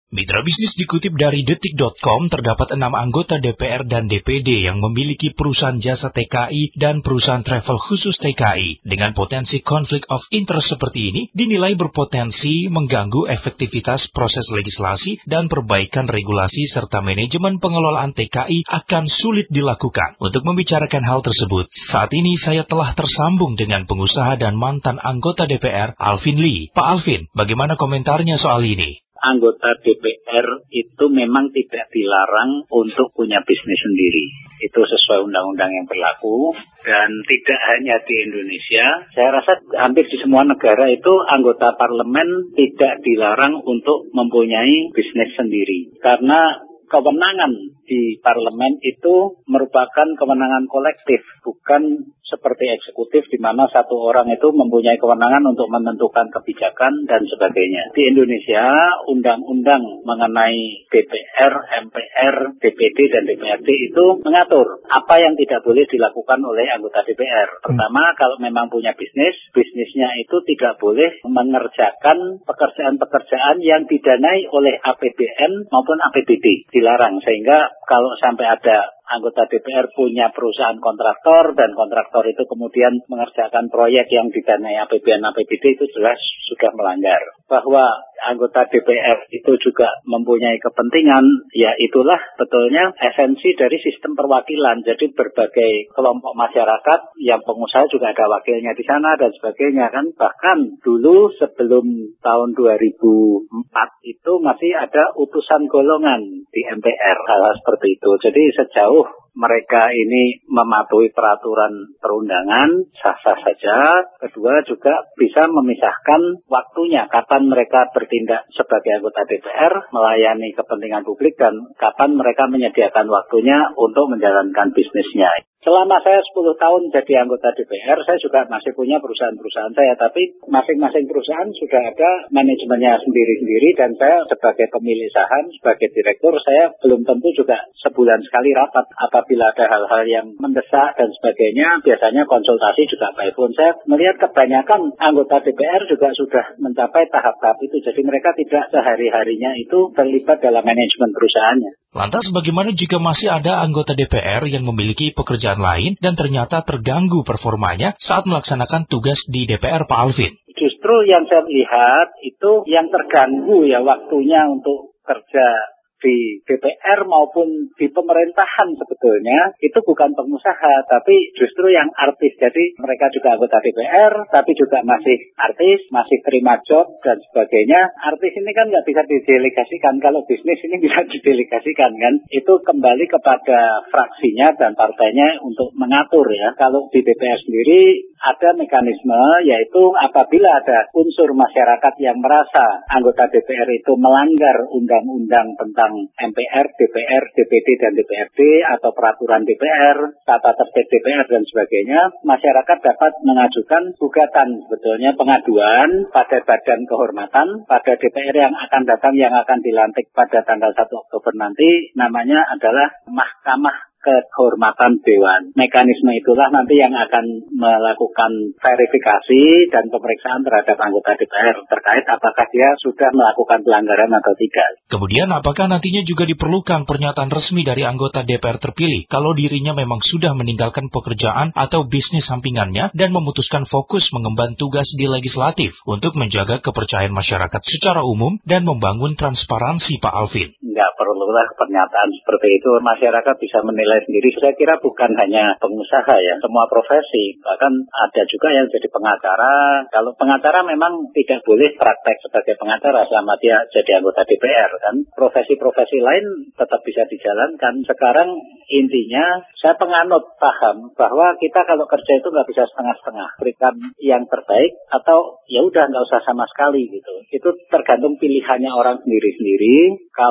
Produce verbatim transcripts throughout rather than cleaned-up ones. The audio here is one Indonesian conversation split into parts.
Mitra bisnis dikutip dari detik titik com, terdapat enam anggota D P R dan D P D yang memiliki perusahaan jasa T K I dan perusahaan travel khusus T K I. Dengan potensi konflik of interest seperti ini, dinilai berpotensi mengganggu efektivitas proses legislasi dan perbaikan regulasi serta manajemen pengelolaan T K I akan sulit dilakukan. Untuk membicarakan hal tersebut, saat ini saya telah tersambung dengan pengusaha dan mantan anggota D P R, Alvin Lee. Pak Alvin, bagaimana komentarnya soal ini? Anggota D P R itu memang tidak dilarang untuk punya bisnis sendiri. Itu sesuai undang-undang yang berlaku. Dan tidak hanya di Indonesia, saya rasa hampir di semua negara itu anggota parlemen tidak dilarang untuk mempunyai bisnis sendiri. Karena kewenangan di parlemen itu merupakan kewenangan kolektif, bukan seperti eksekutif di mana satu orang itu mempunyai kewenangan untuk menentukan kebijakan dan sebagainya. Di Indonesia, undang-undang mengenai D P R, M P R, D P D, dan D P R D itu mengatur apa yang tidak boleh dilakukan oleh anggota D P R. Pertama, kalau memang punya bisnis, bisnisnya itu tidak boleh mengerjakan pekerjaan-pekerjaan yang didanai oleh A P B N maupun A P B D. Dilarang, sehingga kalau sampai ada anggota D P R punya perusahaan kontraktor dan kontraktor itu kemudian mengerjakan proyek yang didanai A P B N A P B D, itu jelas sudah melanggar. Bahwa anggota D P R itu juga mempunyai kepentingan, ya itulah betulnya esensi dari sistem perwakilan. Jadi berbagai kelompok masyarakat, yang pengusaha juga ada wakilnya di sana dan sebagainya kan. Bahkan dulu sebelum tahun dua ribu empat itu masih ada utusan golongan di M P R, hal-hal seperti itu. Jadi sejauh mereka ini mematuhi peraturan perundangan, sah-sah saja. Kedua, juga bisa memisahkan waktunya, kapan mereka bertindak sebagai anggota D P R, melayani kepentingan publik, dan kapan mereka menyediakan waktunya untuk menjalankan bisnisnya. Selama saya sepuluh tahun jadi anggota D P R, saya juga masih punya perusahaan-perusahaan saya, tapi masing-masing perusahaan sudah ada manajemennya sendiri-sendiri, dan saya sebagai pemilik saham, sebagai direktur, saya belum tentu juga sebulan sekali rapat. Apabila ada hal-hal yang mendesak dan sebagainya, biasanya konsultasi juga by phone. Saya melihat kebanyakan anggota D P R juga sudah mencapai tahap-tahap itu, jadi mereka tidak sehari-harinya itu terlibat dalam manajemen perusahaannya. Lantas bagaimana jika masih ada anggota D P R yang memiliki pekerjaan lain dan ternyata terganggu performanya saat melaksanakan tugas di D P R, Pak Alvin? Justru yang saya lihat itu yang terganggu ya waktunya untuk kerja di D P R maupun di pemerintahan sebetulnya itu bukan pengusaha, tapi justru yang artis. Jadi mereka juga anggota D P R, tapi juga masih artis, masih terima job dan sebagainya. Artis ini kan nggak bisa didelegasikan, kalau bisnis ini bisa didelegasikan kan. Itu kembali kepada fraksinya dan partainya untuk mengatur ya. Kalau di D P R sendiri ada mekanisme, yaitu apabila ada unsur masyarakat yang merasa anggota D P R itu melanggar undang-undang tentang M P R, D P R, D P D, dan D P R D atau peraturan D P R, tata tertib D P R dan sebagainya, masyarakat dapat mengajukan gugatan, sebetulnya pengaduan pada badan kehormatan, pada D P R yang akan datang, yang akan dilantik pada tanggal satu Oktober nanti, namanya adalah Mahkamah Kehormatan Dewan. Mekanisme itulah nanti yang akan melakukan verifikasi dan pemeriksaan terhadap anggota D P R terkait apakah dia sudah melakukan pelanggaran atau tidak. Kemudian apakah nantinya juga diperlukan pernyataan resmi dari anggota D P R terpilih kalau dirinya memang sudah meninggalkan pekerjaan atau bisnis sampingannya dan memutuskan fokus mengemban tugas di legislatif untuk menjaga kepercayaan masyarakat secara umum dan membangun transparansi, Pak Alvin? Enggak perlulah pernyataan seperti itu. Masyarakat bisa menilai sendiri. Saya kira bukan hanya pengusaha ya, semua profesi. Bahkan ada juga yang jadi pengacara. Kalau pengacara memang tidak boleh praktek sebagai pengacara selama dia jadi anggota D P R kan. Profesi-profesi lain tetap bisa dijalankan. Sekarang intinya saya penganut paham bahwa kita kalau kerja itu nggak bisa setengah-setengah. Berikan yang terbaik atau ya udah nggak usah sama sekali gitu. Itu tergantung pilihannya orang sendiri-sendiri. Kalau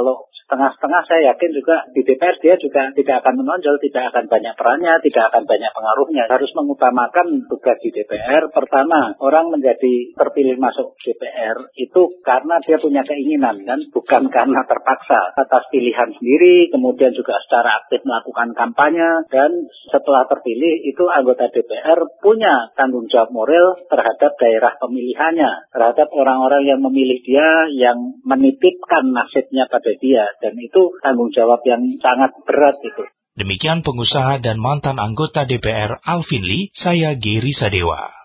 setengah-setengah saya yakin juga di D P R dia juga tidak akan menonjol, tidak akan banyak perannya, tidak akan banyak pengaruhnya. Harus mengutamakan tugas di D P R. Pertama, orang menjadi terpilih masuk D P R itu karena dia punya keinginan kan, bukan karena terpaksa atas pilihan sendiri, kemudian juga secara aktif melakukan kampanye, dan setelah terpilih itu anggota D P R punya tanggung jawab moral terhadap daerah pemilihannya, terhadap orang-orang yang memilih dia, yang menitipkan nasibnya pada dia, dan itu tanggung jawab yang sangat berat itu. Demikian pengusaha dan mantan anggota D P R Alvin Lee, saya Geri Sadewa.